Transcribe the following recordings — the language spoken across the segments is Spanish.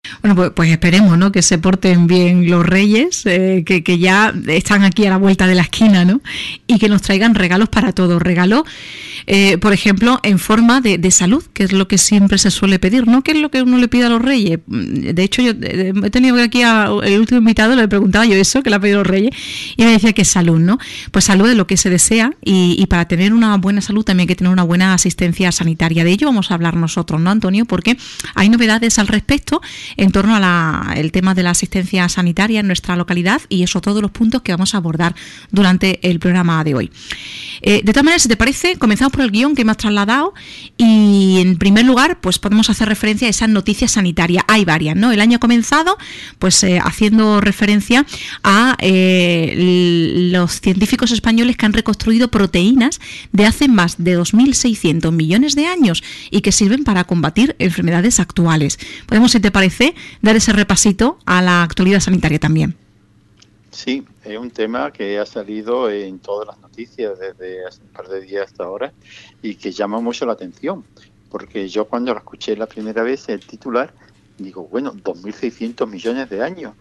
Bueno, pues esperemos, ¿no?, que se porten bien los Reyes, que ya están aquí a la vuelta de la esquina, ¿no?, y que nos traigan regalos para todos. Regalos, por ejemplo, en forma de salud, que es lo que siempre se suele pedir, ¿no? ¿Qué es lo que uno le pide a los Reyes? De hecho, yo he tenido aquí el último invitado, le preguntaba yo eso, que le ha pedido los Reyes, y me decía que es salud, ¿no? Pues salud es lo que se desea, y para tener una buena salud también hay que tener una buena asistencia sanitaria. De ello vamos a hablar nosotros, ¿no, Antonio? Porque hay novedades al respecto en torno a el tema de la asistencia sanitaria en nuestra localidad, y eso, todos los puntos que vamos a abordar durante el programa de hoy. De todas maneras, si te parece, comenzamos por el guión que me has trasladado, y en primer lugar pues podemos hacer referencia a esas noticias sanitarias. Hay varias, ¿no? El año ha comenzado pues haciendo referencia a los científicos españoles que han reconstruido proteínas de hace más de 2.600 millones de años y que sirven para combatir enfermedades actuales. Podemos, si te parece, dar ese repasito a la actualidad sanitaria también. Sí, es un tema que ha salido en todas las noticias desde hace un par de días hasta ahora y que llama mucho la atención, porque yo cuando lo escuché la primera vez, el titular, digo, bueno, 2.600 millones de años.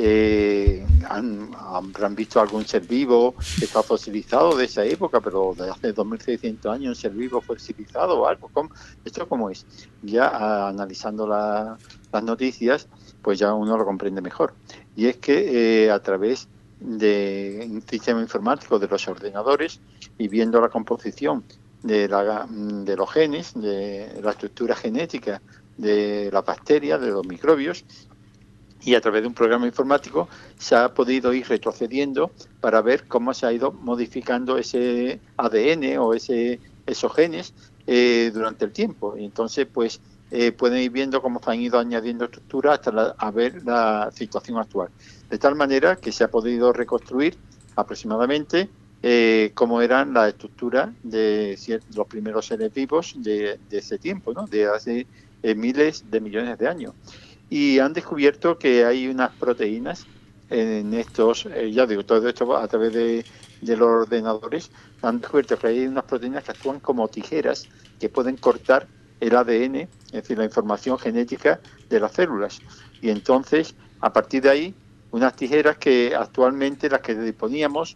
Habrán visto algún ser vivo que está fosilizado de esa época, pero de hace 2.600 años un ser vivo fosilizado o algo. ¿Esto cómo es? Ya analizando las noticias, pues ya uno lo comprende mejor. Y es que a través de un sistema informático de los ordenadores y viendo la composición de los genes, de la estructura genética de las bacterias, de los microbios, y a través de un programa informático se ha podido ir retrocediendo para ver cómo se ha ido modificando ese ADN o esos genes durante el tiempo. Y entonces, pues, pueden ir viendo cómo se han ido añadiendo estructuras hasta a ver la situación actual. De tal manera que se ha podido reconstruir aproximadamente cómo eran las estructuras de los primeros seres vivos de ese tiempo, ¿no?, de hace miles de millones de años. Y han descubierto que hay unas proteínas en estos, ya digo, todo esto a través de los ordenadores, han descubierto que hay unas proteínas que actúan como tijeras que pueden cortar el ADN, es decir, la información genética de las células. Y entonces, a partir de ahí, unas tijeras que actualmente las que disponíamos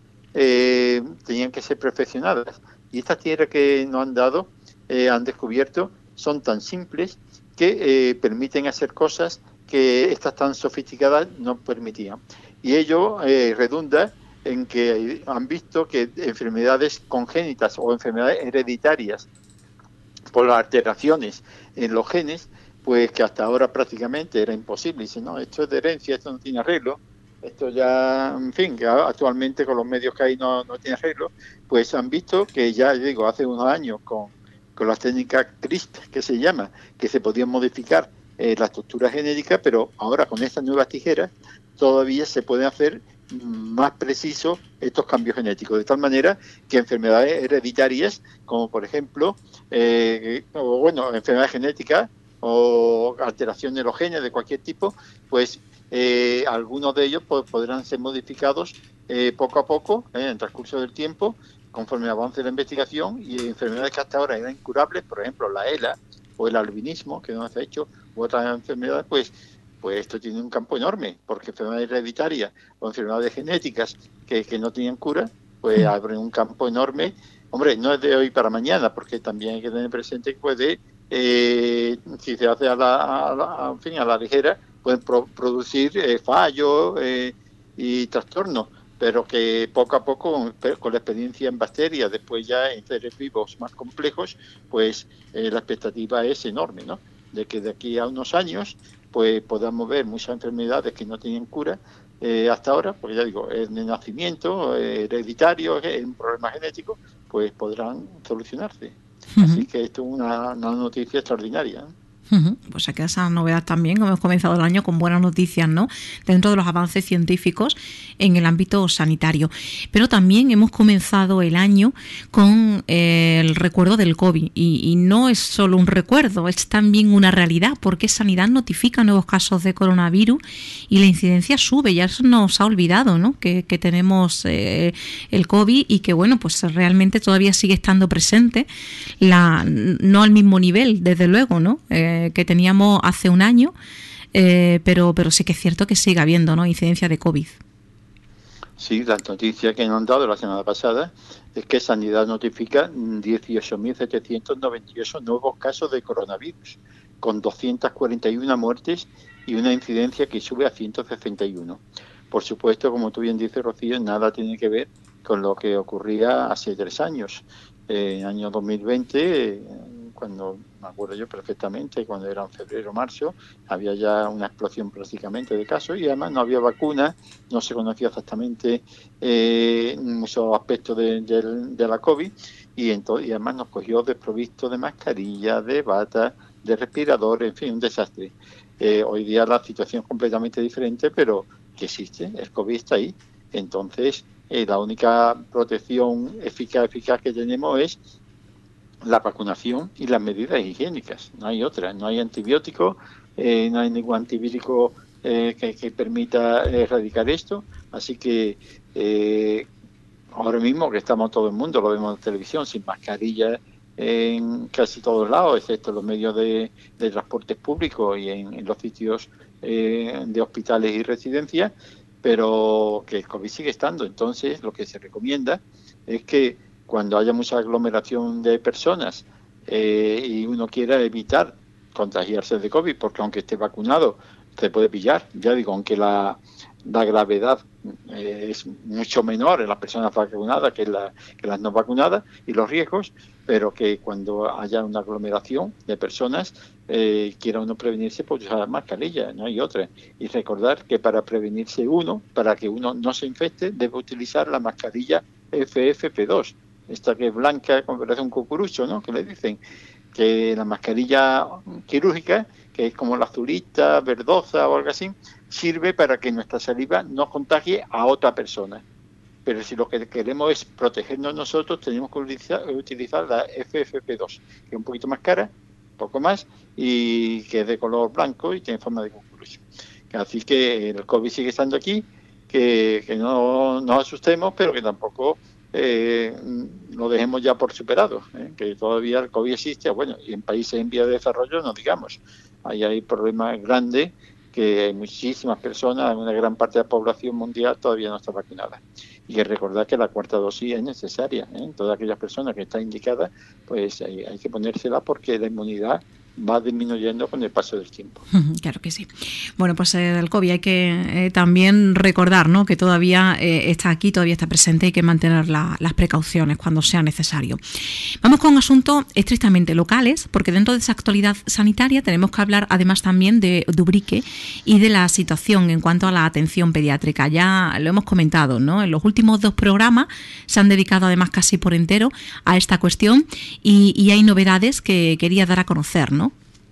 tenían que ser perfeccionadas. Y estas tijeras que nos han dado, han descubierto, son tan simples que permiten hacer cosas que estas tan sofisticadas no permitían. Y ello redunda en que han visto que enfermedades congénitas o enfermedades hereditarias por las alteraciones en los genes, pues que hasta ahora prácticamente era imposible. Dicen, no, esto es de herencia, esto no tiene arreglo, esto ya, en fin, que actualmente con los medios que hay no tiene arreglo, pues han visto que ya, digo, hace unos años con las técnicas CRISPR, que se llama, que se podían modificar la estructura genética, pero ahora con estas nuevas tijeras todavía se pueden hacer más precisos estos cambios genéticos, de tal manera que enfermedades hereditarias, como por ejemplo, enfermedades genéticas o alteración de los genes de cualquier tipo, pues algunos de ellos podrán ser modificados poco a poco en el transcurso del tiempo, conforme avance la investigación, y enfermedades que hasta ahora eran incurables, por ejemplo la ELA o el albinismo, que no se ha hecho, u otras enfermedades, pues esto tiene un campo enorme, porque enfermedades hereditarias o enfermedades genéticas que no tenían cura, pues abren un campo enorme. Hombre, no es de hoy para mañana, porque también hay que tener presente que puede, si se hace a la ligera, pueden producir fallos y trastornos, pero que poco a poco, con la experiencia en bacterias, después ya en seres vivos más complejos, pues la expectativa es enorme, ¿no?, de que de aquí a unos años pues podamos ver muchas enfermedades que no tenían cura hasta ahora, porque ya digo, es de nacimiento, hereditario, es un problema genético, pues podrán solucionarse. Así que esto es una noticia extraordinaria, ¿eh? Pues aquí esa novedad también, hemos comenzado el año con buenas noticias, ¿no?, dentro de los avances científicos en el ámbito sanitario. Pero también hemos comenzado el año con el recuerdo del COVID, y no es solo un recuerdo, es también una realidad, porque Sanidad notifica nuevos casos de coronavirus y la incidencia sube. Ya se nos ha olvidado, ¿no?, que tenemos el COVID, y que bueno, pues realmente todavía sigue estando presente, no al mismo nivel, desde luego, ¿no?, que teníamos hace un año, pero sí que es cierto que sigue habiendo, ¿no?, incidencia de COVID. Sí, la noticia que nos han dado la semana pasada es que Sanidad notifica 18.798 nuevos casos de coronavirus, con 241 muertes y una incidencia que sube a 161. Por supuesto, como tú bien dices, Rocío, nada tiene que ver con lo que ocurría hace 3 años. En el año 2020, cuando me acuerdo yo perfectamente, cuando era en febrero o marzo, había ya una explosión prácticamente de casos y además no había vacuna, no se conocía exactamente muchos aspectos de la COVID y además nos cogió desprovisto de mascarillas, de batas, de respiradores, en fin, un desastre. Hoy día la situación es completamente diferente, pero que existe, el COVID está ahí. Entonces, la única protección eficaz que tenemos es la vacunación y las medidas higiénicas. No hay otra, no hay antibióticos, no hay ningún antivírico que permita erradicar esto. Así que ahora mismo que estamos todo el mundo, lo vemos en televisión, sin mascarilla en casi todos lados, excepto en los medios de transportes públicos y en los sitios de hospitales y residencias, pero que el COVID sigue estando. Entonces, lo que se recomienda es que cuando haya mucha aglomeración de personas y uno quiera evitar contagiarse de COVID, porque aunque esté vacunado, se puede pillar. Ya digo, aunque la gravedad es mucho menor en las personas vacunadas que las no vacunadas y los riesgos, pero que cuando haya una aglomeración de personas quiera uno prevenirse, pues usar mascarilla, no hay otra. Y recordar que para prevenirse para que uno no se infecte, debe utilizar la mascarilla FFP2, esta que es blanca, como parece un cucurucho, ¿no?, que le dicen, que la mascarilla quirúrgica, que es como la azulita, verdosa o algo así, sirve para que nuestra saliva no contagie a otra persona. Pero si lo que queremos es protegernos nosotros, tenemos que utilizar la FFP2, que es un poquito más cara, un poco más, y que es de color blanco y tiene forma de cucurucho. Así que el COVID sigue estando aquí, que no nos asustemos, pero que tampoco lo dejemos ya por superado, que todavía el COVID existe, bueno, y en países en vía de desarrollo no digamos. Ahí hay problemas grandes, que hay muchísimas personas, una gran parte de la población mundial todavía no está vacunada. Y recordar que la cuarta dosis es necesaria, todas aquellas personas que están indicadas, pues hay que ponérsela porque la inmunidad va disminuyendo con el paso del tiempo. Claro que sí. Bueno, pues el COVID hay que también recordar, ¿no?, que todavía está aquí, todavía está presente, hay que mantener las precauciones cuando sea necesario. Vamos con asuntos estrictamente locales, porque dentro de esa actualidad sanitaria tenemos que hablar además también de Ubrique y de la situación en cuanto a la atención pediátrica. Ya lo hemos comentado, ¿no? En los últimos 2 programas se han dedicado además casi por entero a esta cuestión y hay novedades que quería dar a conocer, ¿no?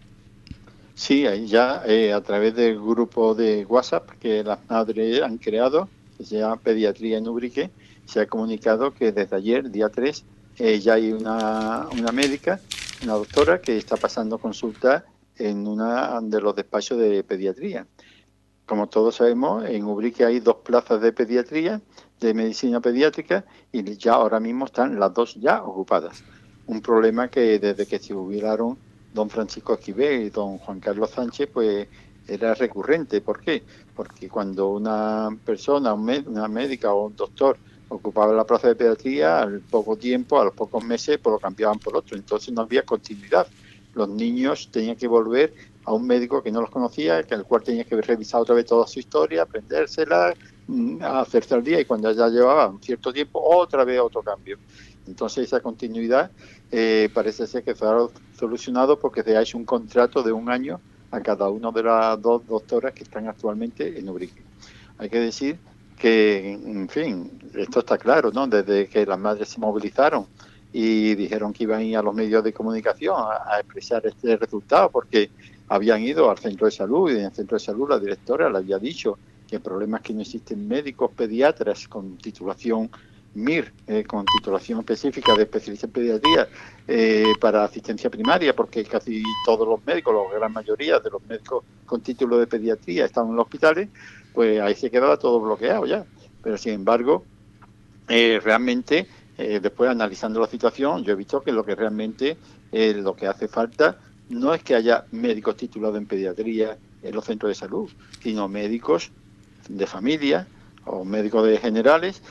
Sí, ya a través del grupo de WhatsApp que las madres han creado, que se llama Pediatría en Ubrique, se ha comunicado que desde ayer, día 3, ya hay una médica, una doctora, que está pasando consulta en una de los despachos de pediatría. Como todos sabemos, en Ubrique hay 2 plazas de pediatría, de medicina pediátrica, y ya ahora mismo están las 2 ya ocupadas. Un problema que desde que se jubilaron don Francisco Esquivel y don Juan Carlos Sánchez, pues era recurrente. ¿Por qué? Porque cuando una persona, una médica o un doctor ocupaba la plaza de pediatría, al poco tiempo, a los pocos meses, pues lo cambiaban por otro. Entonces no había continuidad. Los niños tenían que volver a un médico que no los conocía, que el cual tenía que revisar otra vez toda su historia, aprendérsela, hacerse al día, y cuando ya llevaba un cierto tiempo, otra vez otro cambio. Entonces esa continuidad parece ser que se ha solucionado porque se ha hecho un contrato de 1 año a cada una de las 2 doctoras que están actualmente en Ubrique. Hay que decir que, en fin, esto está claro, ¿no? Desde que las madres se movilizaron y dijeron que iban a ir a los medios de comunicación a expresar este resultado, porque habían ido al centro de salud, y en el centro de salud la directora le había dicho que el problema es que no existen médicos pediatras con titulación MIR, con titulación específica de especialista en pediatría para asistencia primaria, porque casi todos los médicos, la gran mayoría de los médicos con título de pediatría están en los hospitales, pues ahí se quedaba todo bloqueado ya. Pero sin embargo, realmente, después analizando la situación, yo he visto que lo que realmente lo que hace falta no es que haya médicos titulados en pediatría en los centros de salud, sino médicos de familia o médicos de generales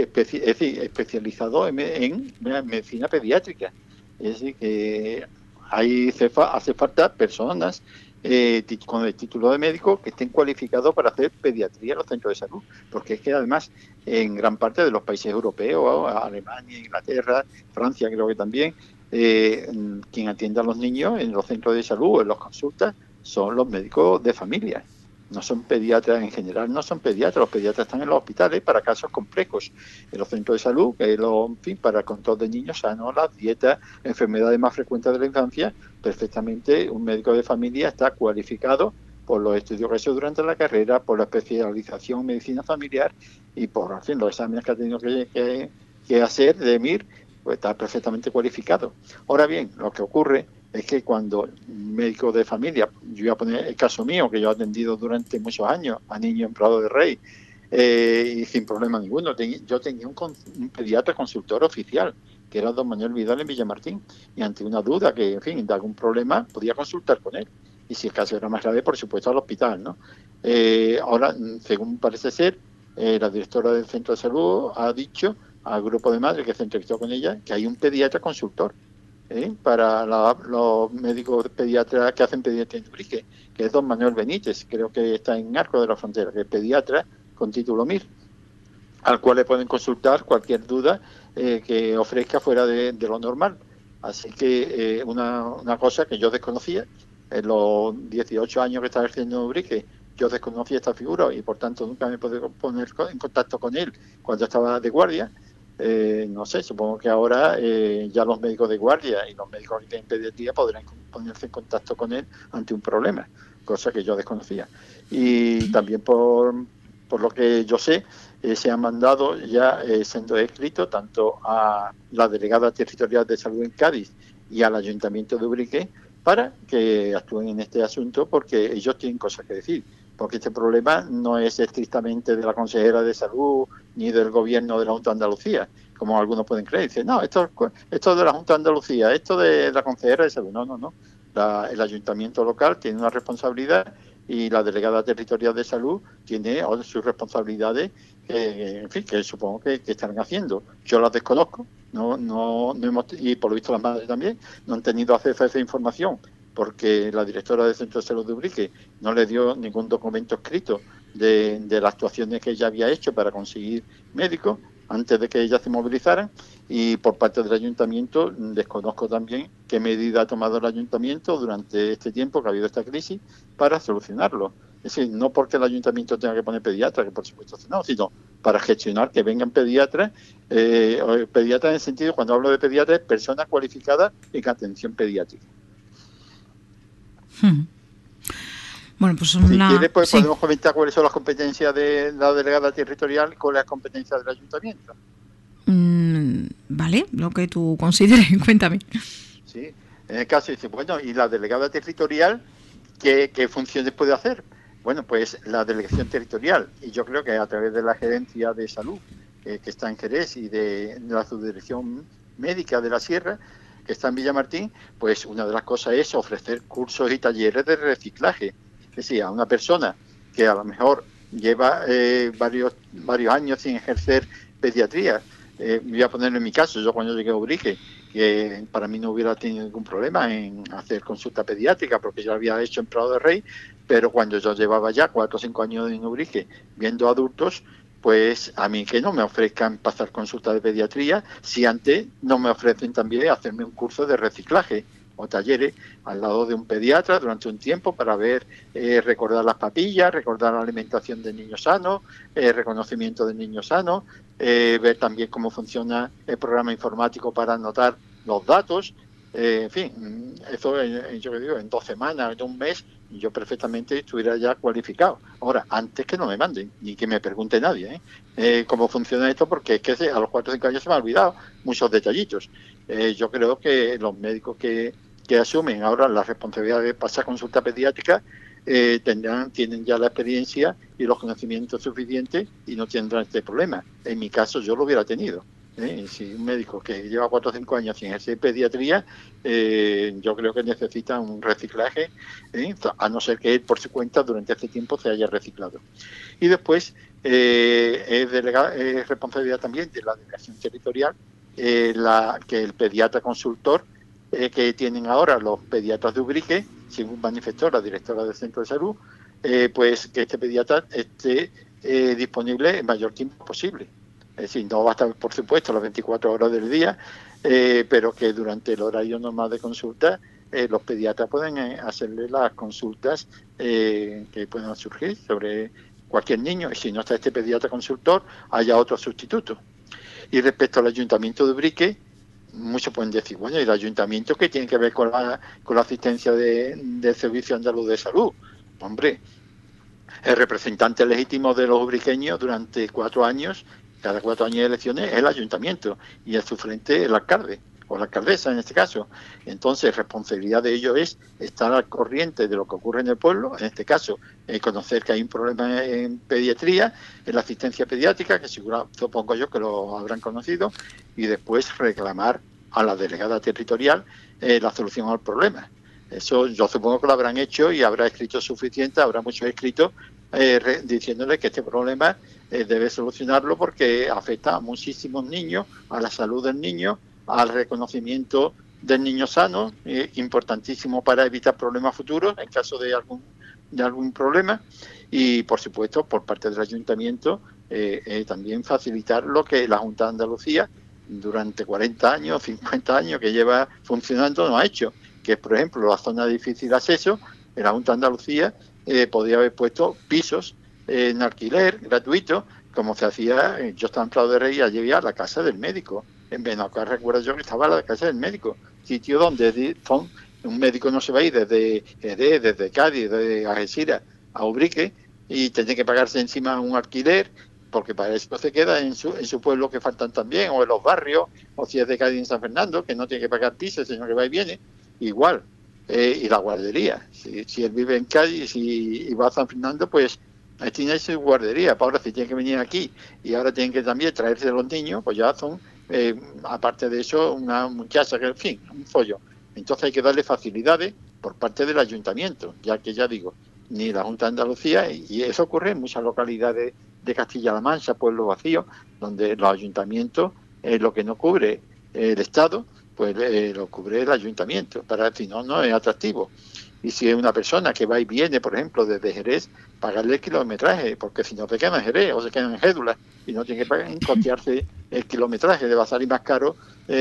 especializados en medicina pediátrica. Es decir, que hace falta personas con el título de médico que estén cualificados para hacer pediatría en los centros de salud, porque es que además en gran parte de los países europeos, Alemania, Inglaterra, Francia creo que también, quien atiende a los niños en los centros de salud o en las consultas son los médicos de familia. No son pediatras en general, no son pediatras. Los pediatras están en los hospitales para casos complejos. En los centros de salud, en fin, para el control de niños sanos, las dietas, enfermedades más frecuentes de la infancia, perfectamente un médico de familia está cualificado por los estudios que ha hecho durante la carrera, por la especialización en medicina familiar y por, en fin, los exámenes que ha tenido que hacer de EMIR, pues está perfectamente cualificado. Ahora bien, lo que ocurre es que cuando un médico de familia, yo voy a poner el caso mío, que yo he atendido durante muchos años a niños en Prado de Rey, y sin problema ninguno, yo tenía un pediatra consultor oficial, que era don Manuel Vidal en Villamartín, y ante una duda que, en fin, de algún problema, podía consultar con él. Y si el caso era más grave, por supuesto, al hospital, ¿no? Ahora, según parece ser, la directora del centro de salud ha dicho al grupo de madres que se entrevistó con ella que hay un pediatra consultor para los médicos pediatras que hacen pediatría en Ubrique, que es don Manuel Benítez, creo que está en Arcos de la Frontera, que es pediatra con título MIR, al cual le pueden consultar cualquier duda que ofrezca fuera de lo normal. Así que una cosa que yo desconocía, en los 18 años que estaba ejerciendo en Ubrique, yo desconocía esta figura y por tanto nunca me pude poner en contacto con él cuando estaba de guardia. No sé, supongo que ahora ya los médicos de guardia y los médicos que tienen pediatría podrán ponerse en contacto con él ante un problema, cosa que yo desconocía. Y también por lo que yo sé, se han mandado ya siendo escrito tanto a la delegada territorial de salud en Cádiz y al Ayuntamiento de Ubrique para que actúen en este asunto, porque ellos tienen cosas que decir. Porque este problema no es estrictamente de la consejera de salud ni del gobierno de la Junta de Andalucía, como algunos pueden creer. Dicen, no, esto es de la Junta de Andalucía, esto de la consejera de salud. No. El ayuntamiento local tiene una responsabilidad y la delegada territorial de salud tiene sus responsabilidades, en fin, que supongo que estarán haciendo. Yo las desconozco, no hemos, y por lo visto las madres también, no han tenido acceso a esa información, porque la directora del Centro de Salud de Ubrique no le dio ningún documento escrito de las actuaciones que ella había hecho para conseguir médicos antes de que ellas se movilizaran, y por parte del ayuntamiento desconozco también qué medida ha tomado el ayuntamiento durante este tiempo que ha habido esta crisis para solucionarlo. Es decir, no porque el ayuntamiento tenga que poner pediatras, que por supuesto no, sino para gestionar que vengan pediatras, pediatras en el sentido, cuando hablo de pediatras, personas cualificadas en atención pediátrica. Bueno, pues si quiere, pues sí, podemos comentar cuáles son las competencias de la delegada territorial y cuáles son las competencias del ayuntamiento. Vale, lo que tú consideres, cuéntame. Sí, en el caso dice, bueno, ¿y la delegada territorial qué funciones puede hacer? Bueno, pues la delegación territorial, y yo creo que a través de la gerencia de salud que está en Jerez y de la subdirección médica de la Sierra, que está en Villamartín, pues una de las cosas es ofrecer cursos y talleres de reciclaje. Es decir, a una persona que a lo mejor lleva varios años sin ejercer pediatría. Voy a ponerlo en mi caso, yo cuando llegué a Ubrique, que para mí no hubiera tenido ningún problema en hacer consulta pediátrica, porque yo lo había hecho en Prado de Rey, pero cuando yo llevaba ya 4 o 5 años en Ubrique viendo adultos, pues a mí que no me ofrezcan pasar consulta de pediatría, si antes no me ofrecen también hacerme un curso de reciclaje o talleres al lado de un pediatra durante un tiempo para ver, recordar las papillas, recordar la alimentación de niños sanos, reconocimiento de niños sanos, ver también cómo funciona el programa informático para anotar los datos, en fin, eso yo digo, en 2 semanas, en un mes, yo perfectamente estuviera ya cualificado. Ahora, antes que no me manden, ni que me pregunte nadie cómo funciona esto, porque es que a los 4 o 5 años se me han olvidado muchos detallitos. Yo creo que los médicos que asumen ahora la responsabilidad de pasar consulta pediátrica tienen ya la experiencia y los conocimientos suficientes y no tendrán este problema. En mi caso yo lo hubiera tenido. Si un médico que lleva 4 o 5 años sin ejercer pediatría, yo creo que necesita un reciclaje, a no ser que él por su cuenta durante este tiempo se haya reciclado. Y después es responsabilidad también de la delegación territorial que el pediatra consultor que tienen ahora los pediatras de Ubrique, según manifestó la directora del centro de salud, pues que este pediatra esté disponible el mayor tiempo posible. Es decir, no va a estar, por supuesto, las 24 horas del día, pero que durante el horario normal de consulta los pediatras pueden hacerle las consultas que puedan surgir sobre cualquier niño, y si no está este pediatra consultor, haya otro sustituto. Y respecto al Ayuntamiento de Ubrique, muchos pueden decir, bueno, ¿y el Ayuntamiento qué tiene que ver con la asistencia del Servicio Andaluz de Salud? Hombre, el representante legítimo de los ubriqueños durante 4 años, cada 4 años de elecciones, es el ayuntamiento y a su frente el alcalde o la alcaldesa en este caso. Entonces, responsabilidad de ellos es estar al corriente de lo que ocurre en el pueblo, en este caso, conocer que hay un problema en pediatría, en la asistencia pediátrica, que supongo yo que lo habrán conocido, y después reclamar a la delegada territorial la solución al problema. Eso yo supongo que lo habrán hecho y habrá escrito suficiente, habrá muchos escritos diciéndole que este problema debe solucionarlo porque afecta a muchísimos niños, a la salud del niño, al reconocimiento del niño sano, importantísimo para evitar problemas futuros en caso de algún problema, y por supuesto por parte del ayuntamiento también facilitar lo que la Junta de Andalucía durante 40 años, 50 años que lleva funcionando no ha hecho, que es, por ejemplo, la zona de difícil acceso. En la Junta de Andalucía podía haber puesto pisos en alquiler gratuito, como se hacía. Yo estaba en Prado de Rey y allí había la casa del médico. En Benacar recuerdo yo que estaba la casa del médico, sitio donde un médico no se va a ir desde Jerez, desde Cádiz, desde Algeciras a Ubrique y tiene que pagarse encima un alquiler, porque para eso se queda en su pueblo, que faltan también, o en los barrios, o si es de Cádiz en San Fernando, que no tiene que pagar pisos, sino que va y viene, igual. Y la guardería, si él vive en Cádiz y va a San Fernando, pues ahí tiene su guardería. Ahora si tiene que venir aquí y ahora tienen que también traerse los niños, pues ya son, aparte de eso, una muchacha que, en fin, un follón. Entonces hay que darle facilidades por parte del ayuntamiento, ya que ya digo, ni la Junta de Andalucía, y eso ocurre en muchas localidades de Castilla-La Mancha, pueblos vacíos, donde los ayuntamientos, lo que no cubre el Estado, pues lo cubre el ayuntamiento, para si no, no es atractivo. Y si es una persona que va y viene, por ejemplo, desde Jerez, pagarle el kilometraje, porque si no se queda en Jerez o se queda en Gédula y no tiene que costearse el kilometraje, le va a salir más caro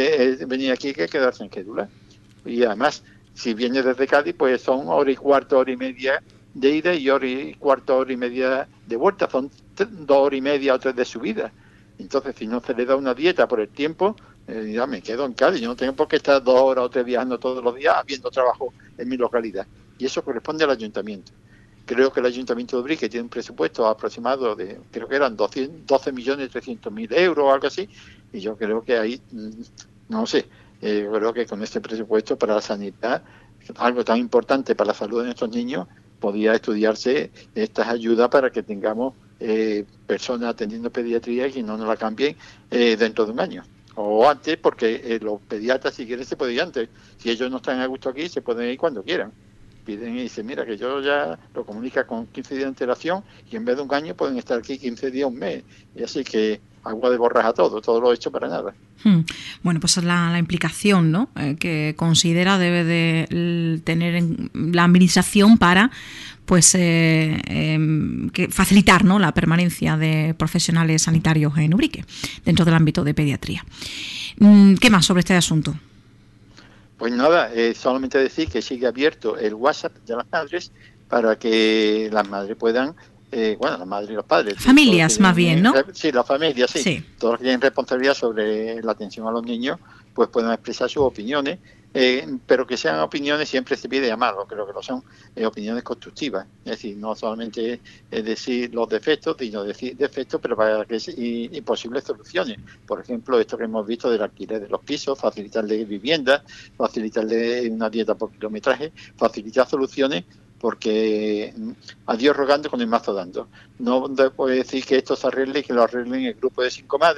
venir aquí que quedarse en Gédula. Y además, si viene desde Cádiz, pues son 1 hora y cuarto, 1 hora y media de ida y 1 hora y cuarto, 1 hora y media de vuelta, son 2 horas y media o 3 de subida. Entonces, si no se le da una dieta por el tiempo, ya me quedo en Cádiz, yo no tengo por qué estar 2 horas o 3 viajando todos los días haciendo trabajo en mi localidad. Y eso corresponde al ayuntamiento. Creo que el ayuntamiento de Ubrique tiene un presupuesto aproximado de, creo que eran 12.300.000 euros o algo así, y yo creo que ahí, no sé, creo que con este presupuesto para la sanidad, algo tan importante para la salud de nuestros niños, podía estudiarse estas ayudas para que tengamos personas atendiendo pediatría y que no nos la cambien dentro de un año. O antes, porque los pediatras, si quieren, se pueden ir antes. Si ellos no están a gusto aquí, se pueden ir cuando quieran. Piden y dicen, mira, que yo ya lo comunica con 15 días de antelación y en vez de un año pueden estar aquí 15 días, un mes. Y así que agua de borraja todo lo hecho para nada. Bueno, pues la implicación, ¿no? Que considera debe de tener en la administración para pues que facilitar, ¿no?, la permanencia de profesionales sanitarios en Ubrique dentro del ámbito de pediatría. ¿Qué más sobre este asunto? Pues nada, solamente decir que sigue abierto el WhatsApp de las madres para que las madres puedan, las madres y los padres. Familias tienen, más bien, ¿no? Sí, las familias, sí. Todos los que tienen responsabilidad sobre la atención a los niños, pues puedan expresar sus opiniones, pero que sean opiniones, siempre se pide llamarlo, creo que lo son, opiniones constructivas. Es decir, no solamente decir los defectos, sino decir defectos, pero para que y posibles soluciones. Por ejemplo, esto que hemos visto del alquiler de los pisos, facilitarle viviendas, facilitarle una dieta por kilometraje, facilitar soluciones, porque a Dios rogando con el mazo dando. No puede decir que esto se arregle y que lo arreglen el grupo de 5 madres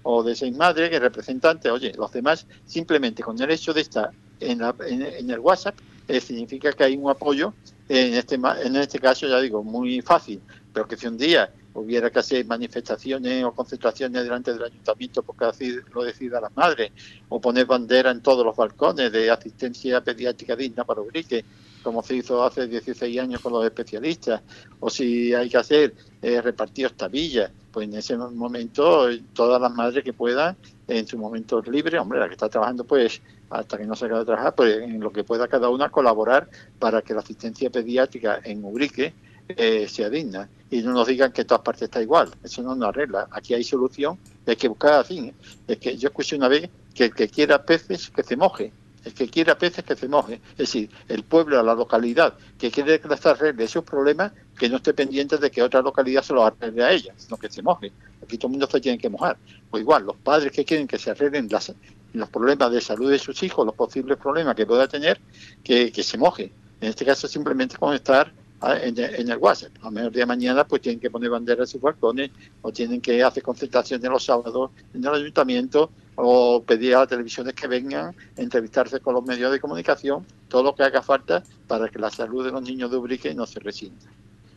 o de 6 madres, que representantes, oye, los demás, simplemente con el hecho de estar en el WhatsApp, significa que hay un apoyo, en este caso, ya digo, muy fácil, pero que si un día hubiera que hacer manifestaciones o concentraciones delante del ayuntamiento porque así lo decidan las madres, o poner bandera en todos los balcones de asistencia pediátrica digna para Ubrique, como se hizo hace 16 años con los especialistas, o si hay que hacer repartidos tabillas, pues en ese momento todas las madres que puedan, en su momento libre, hombre, la que está trabajando, pues hasta que no se acabe de trabajar, pues en lo que pueda cada una colaborar para que la asistencia pediátrica en Ubrique sea digna, y no nos digan que en todas partes está igual. Eso no nos arregla. Aquí hay solución, hay que buscar así. Es que yo escuché una vez que el que quiera peces que se moje, el que quiera peces que se moje, es decir, el pueblo, la localidad que quiere que se arregle esos problemas, que no esté pendiente de que otra localidad se los arregle a ella, sino que se moje. Aquí todo el mundo se tiene que mojar. Pues igual, los padres que quieren que se arreglen los problemas de salud de sus hijos, los posibles problemas que pueda tener, que se moje. En este caso simplemente con estar en el WhatsApp. A lo mejor día de mañana pues tienen que poner banderas en sus balcones, o tienen que hacer concentraciones los sábados en el ayuntamiento, o pedir a las televisiones que vengan, entrevistarse con los medios de comunicación, todo lo que haga falta para que la salud de los niños de Ubrique no se resienta.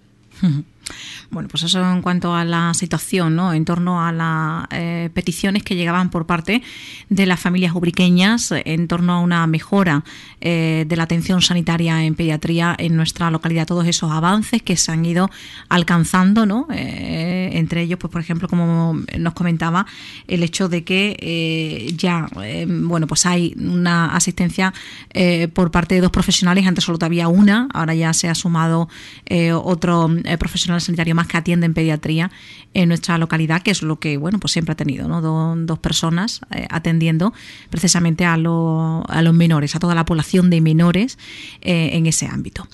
Bueno, pues eso en cuanto a la situación, ¿no?, en torno a las peticiones que llegaban por parte de las familias ubriqueñas en torno a una mejora de la atención sanitaria en pediatría en nuestra localidad, todos esos avances que se han ido alcanzando, ¿no? Entre ellos, pues por ejemplo, como nos comentaba, el hecho de que bueno, pues hay una asistencia por parte de 2 profesionales. Antes solo había una, ahora ya se ha sumado otro profesional sanitario más que atiende en pediatría en nuestra localidad, que es lo que, bueno, pues siempre ha tenido, ¿no? Dos personas atendiendo precisamente a los menores, a toda la población de menores en ese ámbito.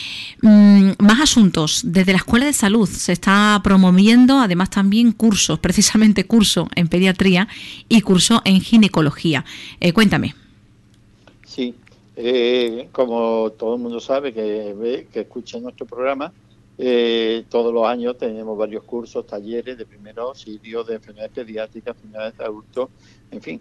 Más asuntos. Desde la Escuela de Salud se está promoviendo además también cursos, precisamente curso en pediatría y curso en ginecología. Cuéntame. Sí, como todo el mundo sabe que escucha nuestro programa, todos los años tenemos varios cursos, talleres de primer auxilio, de enfermedades pediátricas, enfermedades de adultos, en fin.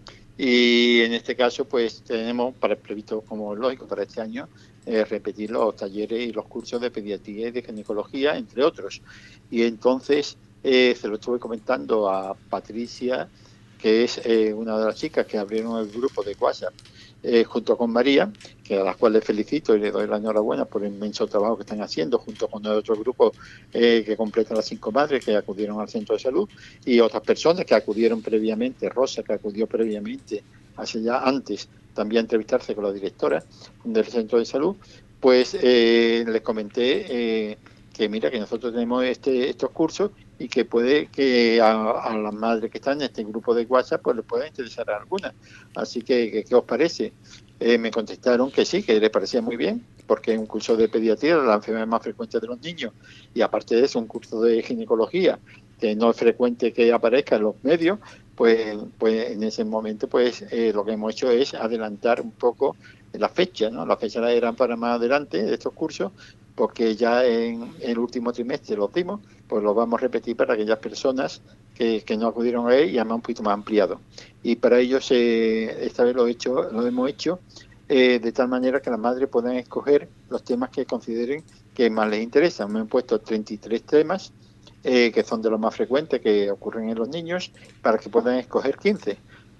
Y en este caso, pues tenemos previsto, como es lógico, para este año, repetir los talleres y los cursos de pediatría y de ginecología, entre otros. Y entonces se lo estuve comentando a Patricia, que es una de las chicas que abrieron el grupo de WhatsApp, junto con María, que a las cuales felicito y le doy la enhorabuena por el inmenso trabajo que están haciendo, junto con otro grupo que completa las 5 madres que acudieron al centro de salud, y otras personas que acudieron previamente, Rosa, que acudió previamente, hace ya antes, también a entrevistarse con la directora del centro de salud. Pues les comenté que mira, que nosotros tenemos estos cursos, y que puede que a las madres que están en este grupo de WhatsApp pues les pueda interesar a algunas. Así que ¿qué os parece? Me contestaron que sí, que les parecía muy bien, porque es un curso de pediatría, la enfermedad más frecuente de los niños, y aparte de eso un curso de ginecología, que no es frecuente que aparezca en los medios. Pues en ese momento pues lo que hemos hecho es adelantar un poco la fecha, ¿no? Las fechas eran para más adelante de estos cursos, porque ya en el último trimestre los dimos, pues lo vamos a repetir para aquellas personas que no acudieron a él, y además un poquito más ampliado. Y para ello esta vez lo hemos hecho de tal manera que las madres puedan escoger los temas que consideren que más les interesan. Me han puesto 33 temas, que son de los más frecuentes que ocurren en los niños, para que puedan escoger 15.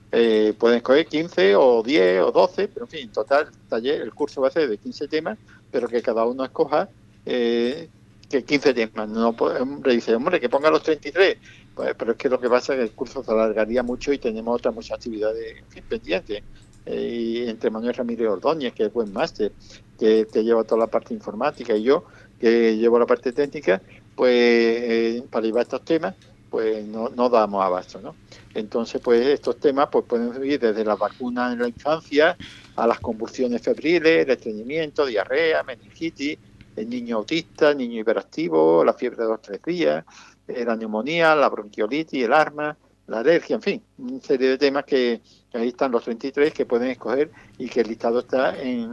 Pueden escoger 15 o 10 o 12, pero en fin, en total el curso va a ser de 15 temas, pero que cada uno escoja que 15 temas. No, hombre, dice, hombre, que ponga los 33. Pues, pero es que lo que pasa es que el curso se alargaría mucho y tenemos otras muchas actividades, en fin, pendientes. Y entre Manuel Ramírez Ordóñez, que es buen máster, que lleva toda la parte informática, y yo, que llevo la parte técnica, pues para llevar estos temas, pues no damos abasto, ¿no? Entonces, pues estos temas pues pueden ir desde las vacunas en la infancia a las convulsiones febriles, el estreñimiento, diarrea, meningitis, el niño autista, el niño hiperactivo, la fiebre de 2-3 días, la neumonía, la bronquiolitis, el asma, la alergia, en fin, una serie de temas que ahí están los 33 que pueden escoger, y que el listado está en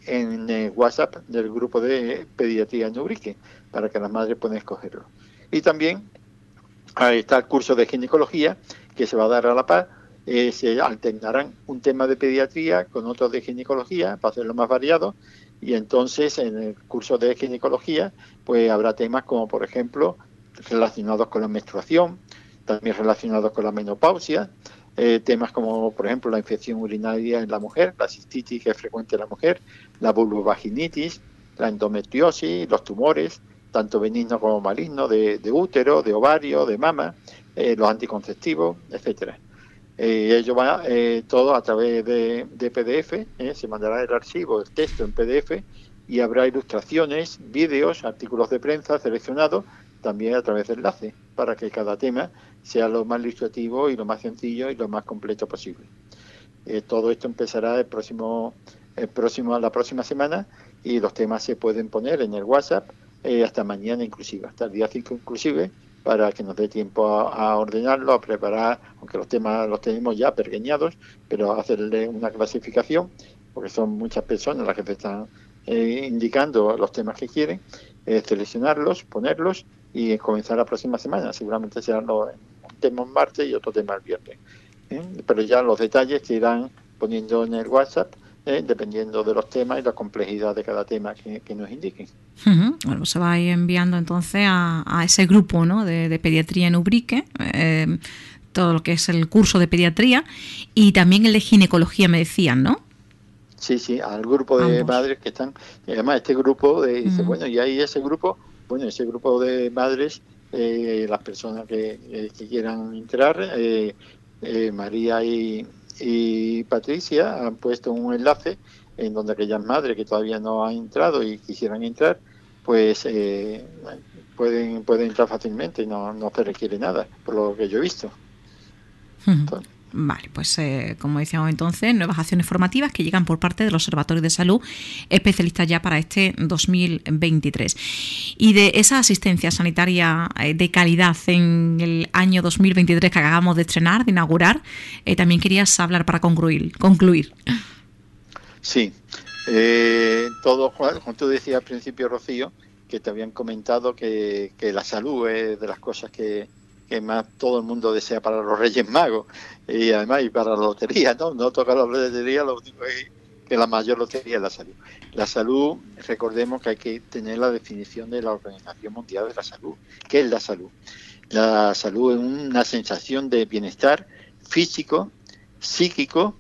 el WhatsApp del grupo de pediatría en Ubrique, para que las madres puedan escogerlo. Y también ahí está el curso de ginecología, que se va a dar a la par. Se alternarán un tema de pediatría con otro de ginecología para hacerlo más variado, y entonces en el curso de ginecología pues habrá temas como, por ejemplo, relacionados con la menstruación, también relacionados con la menopausia, temas como, por ejemplo, la infección urinaria en la mujer, la cistitis que es frecuente en la mujer, la vulvovaginitis, la endometriosis, los tumores, tanto benignos como malignos, de útero, de ovario, de mama, los anticonceptivos, etcétera. Ello va todo a través de PDF, se mandará el archivo, el texto en PDF, y habrá ilustraciones, vídeos, artículos de prensa seleccionados, también a través de enlace, para que cada tema sea lo más ilustrativo y lo más sencillo y lo más completo posible. Todo esto empezará la próxima semana, y los temas se pueden poner en el WhatsApp hasta mañana inclusive, hasta el día 5 inclusive, para que nos dé tiempo a ordenarlo, a preparar, aunque los temas los tenemos ya pergeñados, pero hacerle una clasificación, porque son muchas personas las que te están indicando los temas que quieren, seleccionarlos, ponerlos y comenzar la próxima semana. Seguramente serán un tema el martes y otro tema el viernes. Pero ya los detalles se irán poniendo en el WhatsApp, dependiendo de los temas y la complejidad de cada tema que nos indiquen. Bueno, se va a ir enviando entonces a ese grupo, ¿no?, de pediatría en Ubrique, todo lo que es el curso de pediatría, y también el de ginecología, me decían, ¿no? Sí, al grupo de madres que están, y además este grupo dice, bueno, y ahí ese grupo de madres, las personas que quieran entrar, María y Patricia han puesto un enlace en donde aquellas madres que todavía no han entrado y quisieran entrar, pues pueden entrar fácilmente, no se requiere nada, por lo que yo he visto. Entonces, vale, pues como decíamos entonces, nuevas acciones formativas que llegan por parte del Observatorio de Salud, especialistas ya para este 2023. Y de esa asistencia sanitaria de calidad en el año 2023 que acabamos de estrenar, de inaugurar, también querías hablar para concluir. Sí, todo, como tú decías al principio, Rocío, que te habían comentado que la salud es de las cosas que más todo el mundo desea para los Reyes Magos, y además y para la lotería, no toca la lotería, lo único es que la mayor lotería es la salud. La salud, recordemos que hay que tener la definición de la Organización Mundial de la Salud. ¿Qué es la salud? La salud es una sensación de bienestar físico, psíquico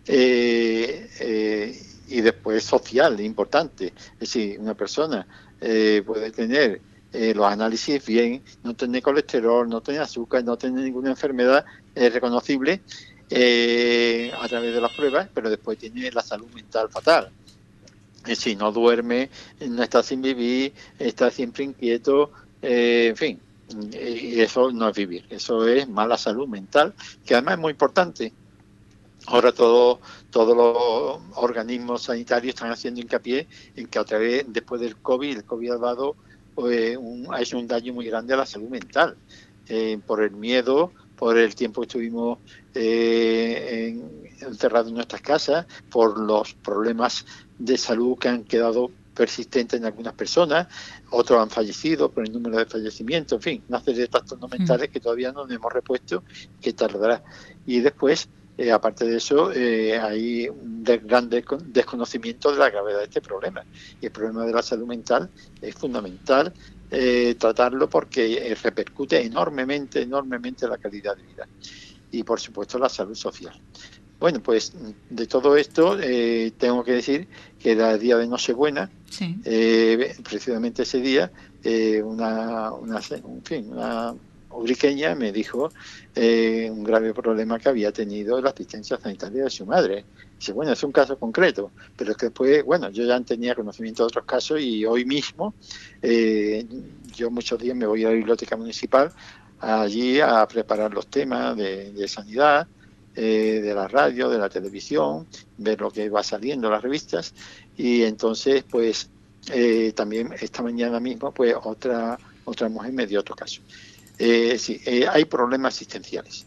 y después social, importante. Es decir, una persona puede tener los análisis bien, no tener colesterol, no tener azúcar, no tener ninguna enfermedad reconocible a través de las pruebas, pero después tiene la salud mental fatal. Es decir, no duerme, no está sin vivir, está siempre inquieto, en fin, y eso no es vivir, eso es mala salud mental, que además es muy importante. Ahora todos los organismos sanitarios están haciendo hincapié en que otra vez, después del COVID, el COVID ha dado ha hecho un daño muy grande a la salud mental, por el miedo, por el tiempo que estuvimos encerrados en nuestras casas, por los problemas de salud que han quedado persistentes en algunas personas, otros han fallecido por el número de fallecimientos, en fin, una serie de trastornos mentales que todavía no nos hemos repuesto, que tardará. Y después, aparte de eso, hay un gran desconocimiento de la gravedad de este problema. Y el problema de la salud mental es fundamental tratarlo, porque repercute enormemente en la calidad de vida. Y, por supuesto, la salud social. Bueno, pues de todo esto tengo que decir que era el día de Nochebuena, sí. Precisamente ese día, una ubriqueña me dijo un grave problema que había tenido la asistencia sanitaria de su madre. Dice, bueno, es un caso concreto, pero es que después, bueno, yo ya tenía conocimiento de otros casos, y hoy mismo, yo muchos días me voy a la biblioteca municipal allí a preparar los temas de sanidad, de la radio, de la televisión, ver lo que va saliendo en las revistas, y entonces pues también esta mañana mismo pues otra mujer me dio otro caso. Hay problemas asistenciales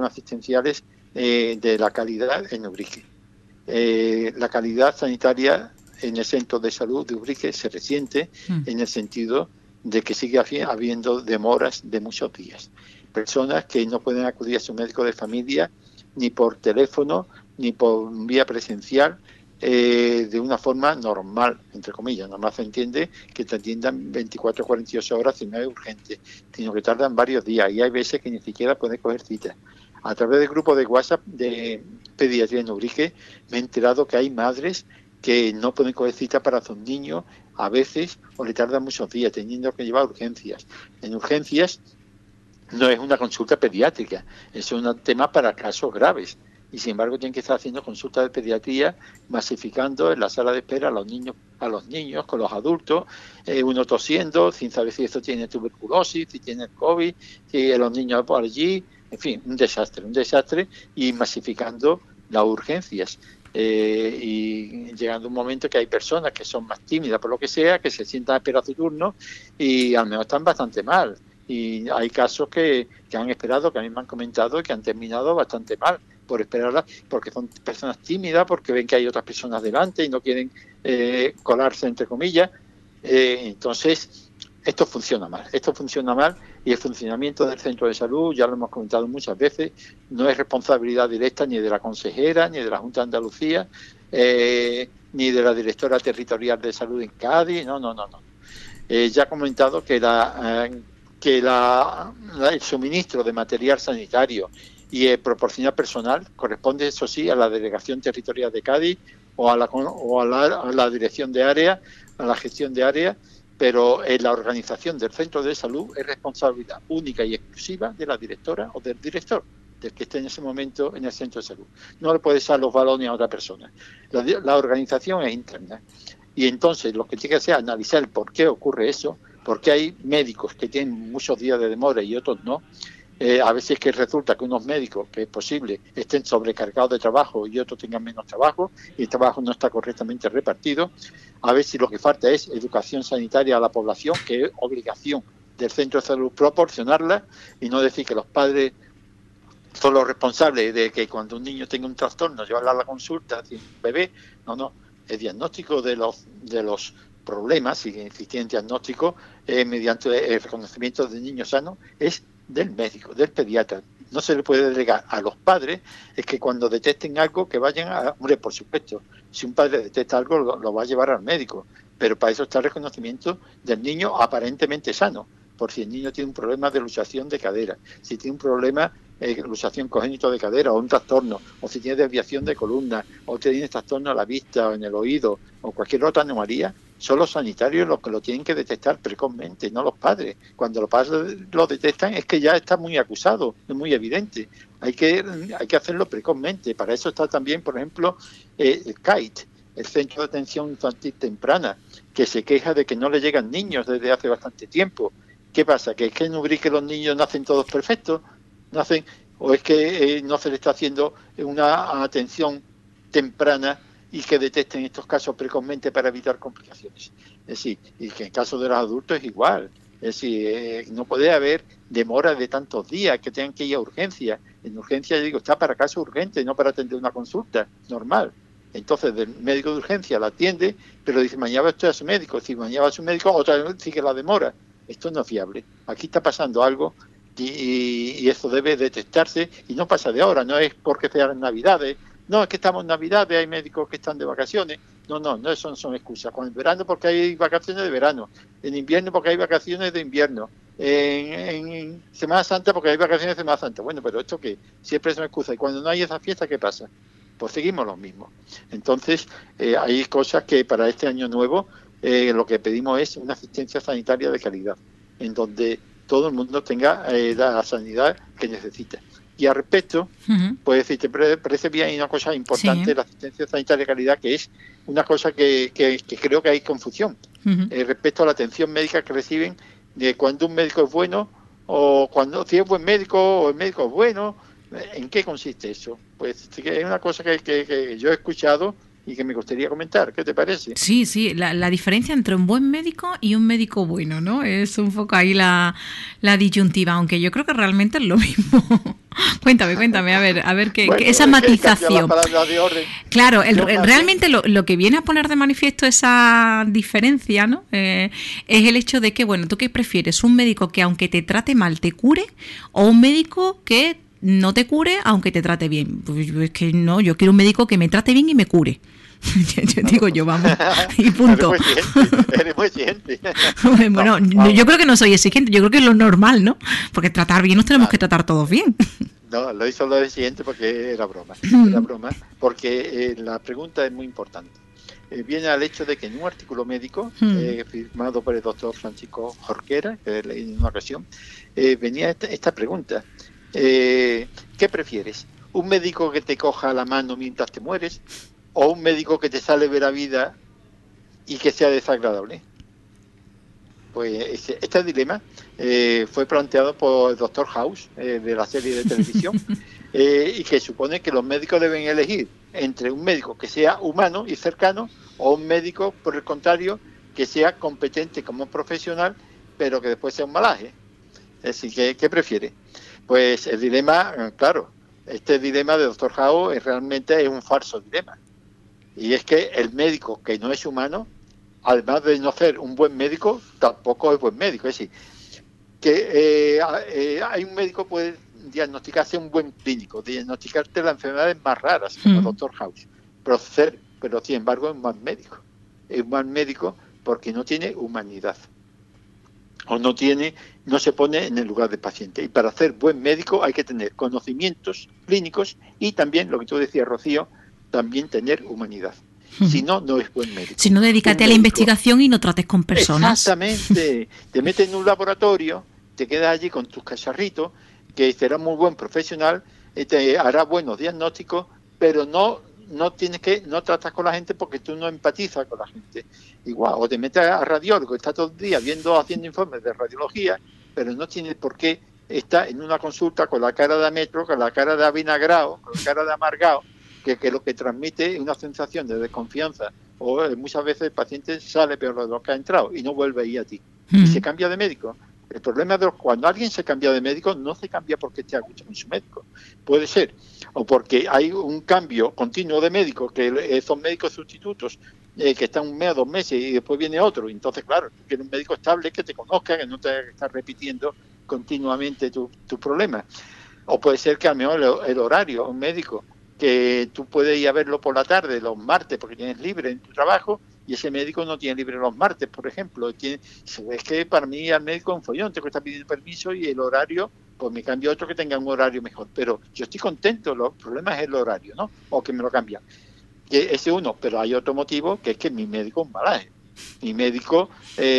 de la calidad en Ubrique. La calidad sanitaria en el centro de salud de Ubrique se resiente en el sentido de que sigue habiendo demoras de muchos días. personas que no pueden acudir a su médico de familia ni por teléfono ni por vía presencial, de una forma normal, entre comillas. Nada más se entiende que te atiendan 24 o 48 horas si no es urgente, sino que tardan varios días y hay veces que ni siquiera puedes coger cita. A través del grupo de WhatsApp de Pediatría en Ubrique me he enterado que hay madres que no pueden coger cita para sus niños a veces, o le tardan muchos días, teniendo que llevar urgencias. En urgencias no es una consulta pediátrica, es un tema para casos graves. Y sin embargo tienen que estar haciendo consultas de pediatría, masificando en la sala de espera a los niños con los adultos, uno tosiendo, sin saber si esto tiene tuberculosis, si tiene COVID, si los niños por allí, en fin, un desastre, y masificando las urgencias. Y llegando un momento que hay personas que son más tímidas por lo que sea, que se sientan a esperar su turno y al menos están bastante mal. Y hay casos que han esperado, que a mí me han comentado, que han terminado bastante mal por esperarla, porque son personas tímidas, porque ven que hay otras personas delante y no quieren colarse, entre comillas. Entonces, esto funciona mal y el funcionamiento del centro de salud, ya lo hemos comentado muchas veces, no es responsabilidad directa ni de la consejera, ni de la Junta de Andalucía, ni de la directora territorial de salud en Cádiz, no. Ya he comentado que el suministro de material sanitario y el proporcionar personal corresponde, eso sí, a la Delegación Territorial de Cádiz o a la Dirección de Área, a la gestión de área, pero la organización del centro de salud es responsabilidad única y exclusiva de la directora o del director, del que esté en ese momento en el centro de salud. No le puede dar los balones a otra persona. La organización es interna. Y entonces lo que tiene que hacer es analizar el por qué ocurre eso, por qué hay médicos que tienen muchos días de demora y otros no. A veces que resulta que unos médicos, que es posible, estén sobrecargados de trabajo y otros tengan menos trabajo y el trabajo no está correctamente repartido. A veces lo que falta es educación sanitaria a la población, que es obligación del centro de salud proporcionarla, y no decir que los padres son los responsables de que cuando un niño tenga un trastorno llevarla a la consulta, si un bebé, no. El diagnóstico de los problemas, si existen diagnósticos mediante el reconocimiento de niños sanos, es del médico, del pediatra. No se le puede delegar a los padres, es que cuando detecten algo que vayan a... Hombre, por supuesto, si un padre detecta algo lo va a llevar al médico, pero para eso está el reconocimiento del niño aparentemente sano, por si el niño tiene un problema de luxación de cadera, si tiene un problema luxación congénito de cadera o un trastorno, o si tiene desviación de columna, o tiene trastorno a la vista o en el oído, o cualquier otra anomalía, son los sanitarios los que lo tienen que detectar precozmente, no los padres. Cuando los padres lo detectan es que ya está muy acusado, es muy evidente. Hay que hacerlo precozmente. Para eso está también, por ejemplo, el CAIT, el Centro de Atención Infantil Temprana, que se queja de que no le llegan niños desde hace bastante tiempo. ¿Qué pasa? ¿Que es que en Ubrique los niños nacen todos perfectos? ¿Nacen? ¿O es que no se le está haciendo una atención temprana y que detecten estos casos precozmente para evitar complicaciones? Es decir, y que en caso de los adultos es igual. Es decir, no puede haber demora de tantos días que tengan que ir a urgencia. En urgencia, yo digo, está para casos urgentes, no para atender una consulta normal. Entonces, el médico de urgencia la atiende, pero dice, mañana estoy a su médico. Si mañana va a su médico, otra vez sigue la demora. Esto no es fiable. Aquí está pasando algo y eso debe detectarse, y no pasa de ahora, no es porque sean Navidades, no es que estamos en Navidades, hay médicos que están de vacaciones, no, eso no son excusas. Con el verano porque hay vacaciones de verano, en invierno porque hay vacaciones de invierno, en Semana Santa porque hay vacaciones de Semana Santa. Bueno, pero esto que siempre es una excusa, y cuando no hay esa fiesta, ¿qué pasa? Pues seguimos los mismos. Entonces, hay cosas que para este año nuevo lo que pedimos es una asistencia sanitaria de calidad, en donde todo el mundo tenga la sanidad que necesita. Y al respecto, pues si te parece bien, hay una cosa importante, la asistencia sanitaria de calidad, que es una cosa que creo que hay confusión respecto a la atención médica que reciben, de cuando un médico es bueno, o cuando si es buen médico, o el médico es bueno. ¿En qué consiste eso? Pues sí que es una cosa que yo he escuchado y que me gustaría comentar. ¿Qué te parece? Sí, sí, la diferencia entre un buen médico y un médico bueno, ¿no? Es un poco ahí la disyuntiva, aunque yo creo que realmente es lo mismo. Cuéntame, a ver qué Bueno, esa es que cambiar las matización. palabras de orden. Claro, Yo más bien, realmente lo que viene a poner de manifiesto esa diferencia, ¿no? Es el hecho de que, bueno, ¿tú qué prefieres? ¿Un médico que aunque te trate mal te cure o un médico que no te cure aunque te trate bien? Pues es que no, yo quiero un médico que me trate bien y me cure. Yo bueno, digo pues yo, vamos, y eres punto. muy exigente, eres muy exigente. No, Bueno, yo vamos. creo que no soy exigente, yo creo que es lo normal, ¿no? Porque tratar bien nos tenemos que Claro. tratar todos bien. No, lo hizo lo del siguiente porque era broma, porque la pregunta es muy importante. Viene al hecho de que en un artículo médico firmado por el doctor Francisco Jorquera, que leí en una ocasión, venía esta pregunta. ¿Qué prefieres? ¿Un médico que te coja la mano mientras te mueres o un médico que te salve la vida y que sea desagradable? Pues este dilema fue planteado por el Doctor House de la serie de televisión y que supone que los médicos deben elegir entre un médico que sea humano y cercano o un médico, por el contrario, que sea competente como profesional, pero que después sea un malaje. Es decir, ¿qué prefiere? Pues el dilema, claro, este dilema de Doctor House realmente es un falso dilema. Y es que el médico que no es humano, además de no ser un buen médico, tampoco es buen médico. Es decir, que hay un médico que puede diagnosticarse un buen clínico, diagnosticarte las enfermedades más raras, como el Doctor House, pero sin embargo es un mal médico. Es un mal médico porque no tiene humanidad o no se pone en el lugar del paciente. Y para ser buen médico hay que tener conocimientos clínicos y también, lo que tú decías, Rocío, también tener humanidad. Si no, no es buen médico. Si no, Un dedícate a la médico, investigación y no trates con personas. exactamente, te metes en un laboratorio, te quedas allí con tus cacharritos, que será muy buen profesional, te hará buenos diagnósticos, pero no tratas con la gente porque tú no empatizas con la gente. Igual, o te metes a radiólogo, está todo el día haciendo informes de radiología, pero no tienes por qué estar en una consulta con la cara de ametro, con la cara de avinagrado, con la cara de amargado, que lo que transmite es una sensación de desconfianza, o muchas veces el paciente sale peor de lo que ha entrado y no vuelve a ir a ti. Y se cambia de médico. El problema es que cuando alguien se cambia de médico, no se cambia porque esté a gusto con su médico. Puede ser, o porque hay un cambio continuo de médico, que son médicos sustitutos, que están un mes o 2 meses y después viene otro. Entonces, claro, tú quieres un médico estable que te conozca, que no te está repitiendo continuamente tus problemas. O puede ser que a lo mejor el horario, un médico, que tú puedes ir a verlo por la tarde, los martes, porque tienes libre en tu trabajo, y ese médico no tiene libre los martes, por ejemplo. Es que para mí al médico es un follón, tengo que estar pidiendo permiso y el horario, pues me cambio a otro que tenga un horario mejor. Pero yo estoy contento, los problemas es el horario, ¿no? O que me lo cambian. Que ese uno, pero hay otro motivo, que es que mi médico es un malaje. Mi médico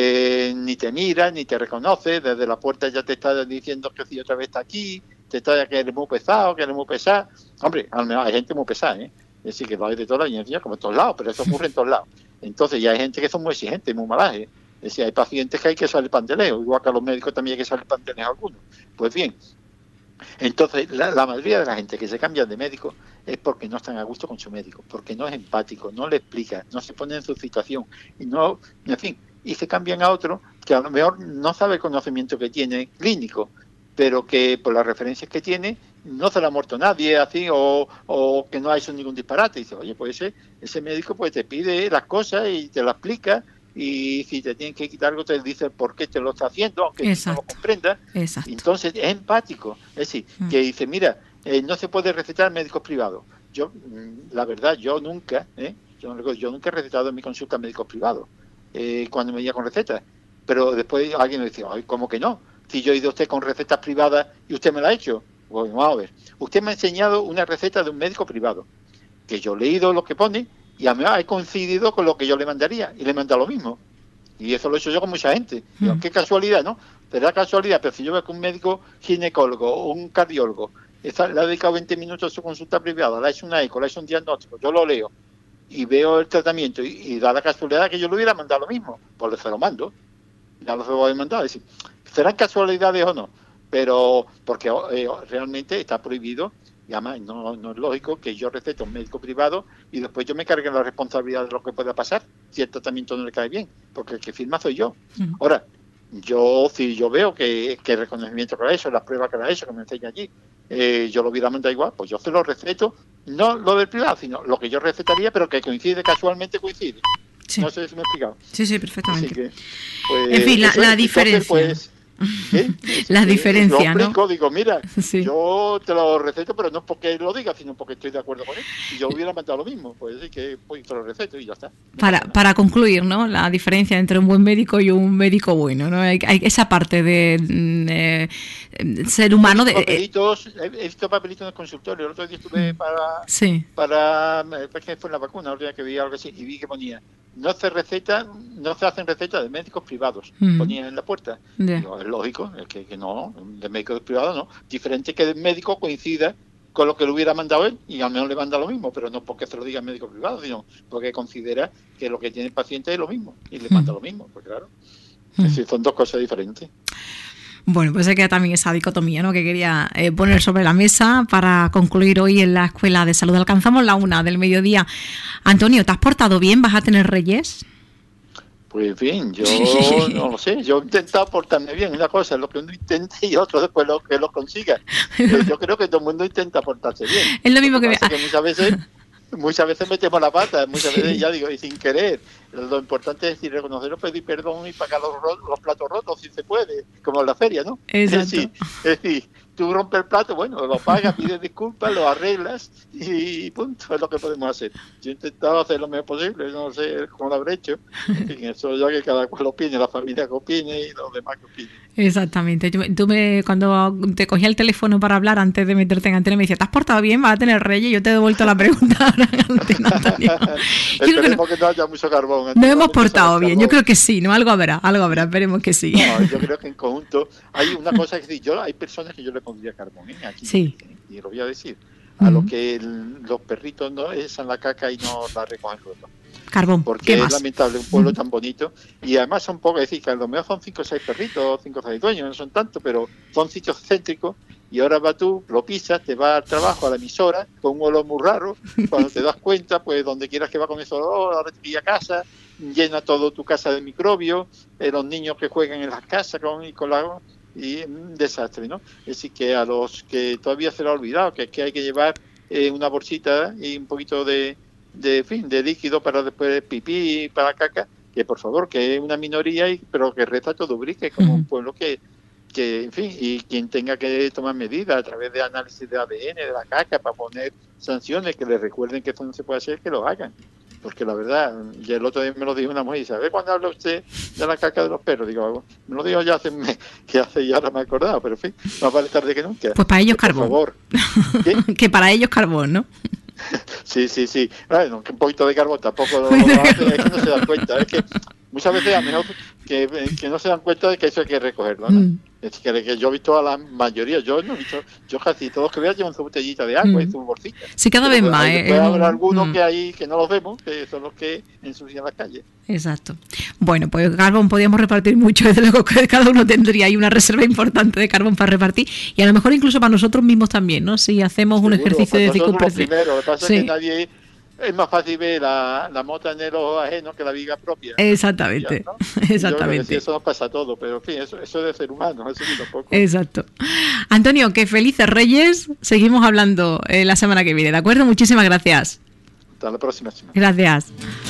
ni te mira, ni te reconoce, desde la puerta ya te está diciendo que si otra vez está aquí, te está que eres muy pesado, que eres muy pesado. Hombre, al menos hay gente muy pesada, ¿eh? Es decir, que va de toda la energía como en todos lados, pero eso ocurre en todos lados. Entonces ya hay gente que son muy exigentes, muy malajes. Es decir, hay pacientes que hay que salir pandeleo, igual que a los médicos también hay que salir pandeleo a algunos. Pues bien, entonces la mayoría de la gente que se cambia de médico es porque no están a gusto con su médico, porque no es empático, no le explica, no se pone en su situación, y no, en fin, y se cambian a otro que a lo mejor no sabe el conocimiento que tiene clínico, pero que por las referencias que tiene no se le ha muerto nadie así o que no ha hecho ningún disparate. Y dice, oye, pues ese médico pues te pide las cosas y te las explica, y si te tienen que quitar algo te dice por qué te lo está haciendo, aunque tú no lo comprendas. Entonces es empático, es decir, que dice, mira, no se puede recetar médicos privados. Yo, la verdad, yo nunca he recetado en mi consulta médicos privados cuando me iba con recetas, pero después alguien me decía, ay, ¿cómo que no? Si yo he ido a usted con recetas privadas y usted me la ha hecho. Bueno, vamos a ver, usted me ha enseñado una receta de un médico privado, que yo he leído lo que pone y a mí he coincidido con lo que yo le mandaría y le manda lo mismo. Y eso lo he hecho yo con mucha gente. Digo, qué casualidad, ¿no? Será casualidad, pero si yo veo que un médico ginecólogo o un cardiólogo le ha dedicado 20 minutos a su consulta privada, le ha hecho una eco, le ha hecho un diagnóstico, yo lo leo y veo el tratamiento y da la casualidad que yo le hubiera mandado lo mismo, pues se lo mando. Ya lo voy a mandar. Es decir, serán casualidades o no, pero porque realmente está prohibido Y además no es lógico que yo recete a un médico privado y después yo me cargue la responsabilidad de lo que pueda pasar si el tratamiento no le cae bien, porque el que firma soy yo. Ahora, si yo veo que el reconocimiento que lo ha hecho, las pruebas que lo ha hecho, que me enseña allí, yo lo hubiera mandado igual, pues yo se lo receto, no lo del privado, sino lo que yo recetaría, pero que casualmente coincide. Sí. No sé si me he explicado. Sí, perfectamente. Así que, pues, en fin, la diferencia. Entonces, la diferencia, lo explico, ¿no? Digo, mira, sí. yo te lo receto, pero no porque lo diga, sino porque estoy de acuerdo con él. Y yo hubiera mandado lo mismo, pues sí que pues, te lo receto y ya está. Para concluir, ¿no? La diferencia entre un buen médico y un médico bueno, ¿no? Hay esa parte de ser humano. He visto papelitos en el consultorio. El otro día estuve para que fue la vacuna, la última que vi algo así, y vi que ponía no se hacen recetas de médicos privados, ponían en la puerta. Digo, es lógico, es que no, de médicos privados no. Diferente que el médico coincida con lo que le hubiera mandado él, y al menos le manda lo mismo, pero no porque se lo diga el médico privado, sino porque considera que lo que tiene el paciente es lo mismo, y le manda lo mismo, pues claro. Es decir, son dos cosas diferentes. Bueno, pues se queda también esa dicotomía, ¿no?, que quería poner sobre la mesa para concluir hoy en la Escuela de Salud. Alcanzamos la 1 del mediodía. Antonio, ¿te has portado bien? ¿Vas a tener Reyes? Pues bien, yo no lo sé, yo he intentado portarme bien. Una cosa es lo que uno intenta y otro después lo que lo consiga. Yo creo que todo el mundo intenta portarse bien. Es lo mismo que muchas veces metemos la pata, muchas veces ya digo, y sin querer. Lo importante es reconocerlo, pedir perdón y pagar los platos rotos si se puede, como en la feria, ¿no? Exacto. Es decir, tú rompes el plato, bueno, lo pagas, pides disculpas, lo arreglas y punto, es lo que podemos hacer. Yo he intentado hacer lo mejor posible, no sé cómo lo habré hecho. En fin, eso ya que cada cual opine, la familia que opine y los demás que opinen. Exactamente. Cuando te cogía el teléfono para hablar antes de meterte en antena, me decía, ¿te has portado bien? ¿Vas a tener Reyes? Yo te he devuelto la pregunta ahora en antena, Antonio. Esperemos que no haya mucho carbón. Nos hemos portado bien, yo creo que sí, ¿no? Algo habrá, esperemos que sí. No, yo creo que en conjunto hay una cosa que decir, hay personas que yo le pondría carbón aquí, sí. Y lo voy a decir, a lo que los perritos no echan la caca y no la recogen luego. Carbón. Porque es lamentable un pueblo tan bonito y además son pocos, es decir, que a lo mejor son 5 o 6 perritos, 5 o 6 dueños, no son tantos, pero son sitios céntricos y ahora vas tú, lo pisas, te vas al trabajo, a la emisora, con un olor muy raro, cuando te das cuenta, pues donde quieras que va con ese olor, ahora te pilla a casa, llena todo tu casa de microbios, los niños que juegan en las casas y un desastre, ¿no? Es decir, que a los que todavía se lo ha olvidado, que hay que llevar una bolsita y un poquito de líquido para después pipí, para caca, que por favor, que es una minoría, pero que resta todo brique, como un pueblo que, en fin, y quien tenga que tomar medidas a través de análisis de ADN, de la caca, para poner sanciones que le recuerden que eso no se puede hacer, que lo hagan. Porque la verdad, y el otro día me lo dijo una mujer y dice, a ver cuándo habla usted de la caca de los perros. Digo, me lo dijo ya hace un mes, que hace ya ahora me he acordado, pero en fin, más vale tarde que nunca. Pues para ellos carbón. Por favor. Que para ellos carbón, ¿no? Sí. Bueno, que un poquito de carbón tampoco lo hace, es que no se dan cuenta. Es que muchas veces a lo mejor que no se dan cuenta de que eso hay que recogerlo, ¿no? Es que yo he visto a la mayoría, yo casi todos que vean llevan su botellita de agua y su bolsita. Sí, cada vez más. Puede haber algunos que no los vemos, que son los que ensucian las calles. Exacto. Bueno, pues carbón podíamos repartir mucho, desde luego que cada uno tendría ahí una reserva importante de carbón para repartir y a lo mejor incluso para nosotros mismos también, ¿no? Si hacemos un ejercicio de circunspección. Primero, lo que pasa es que nadie... Es más fácil ver la mota en el ojo ajeno que la viga propia. Exactamente. ¿No? Exactamente. Sí, eso nos pasa a todo, pero en fin, eso es de ser humano, eso sí tampoco. Exacto. Antonio, que felices Reyes. Seguimos hablando la semana que viene, ¿de acuerdo? Muchísimas gracias. Hasta la próxima semana. Gracias.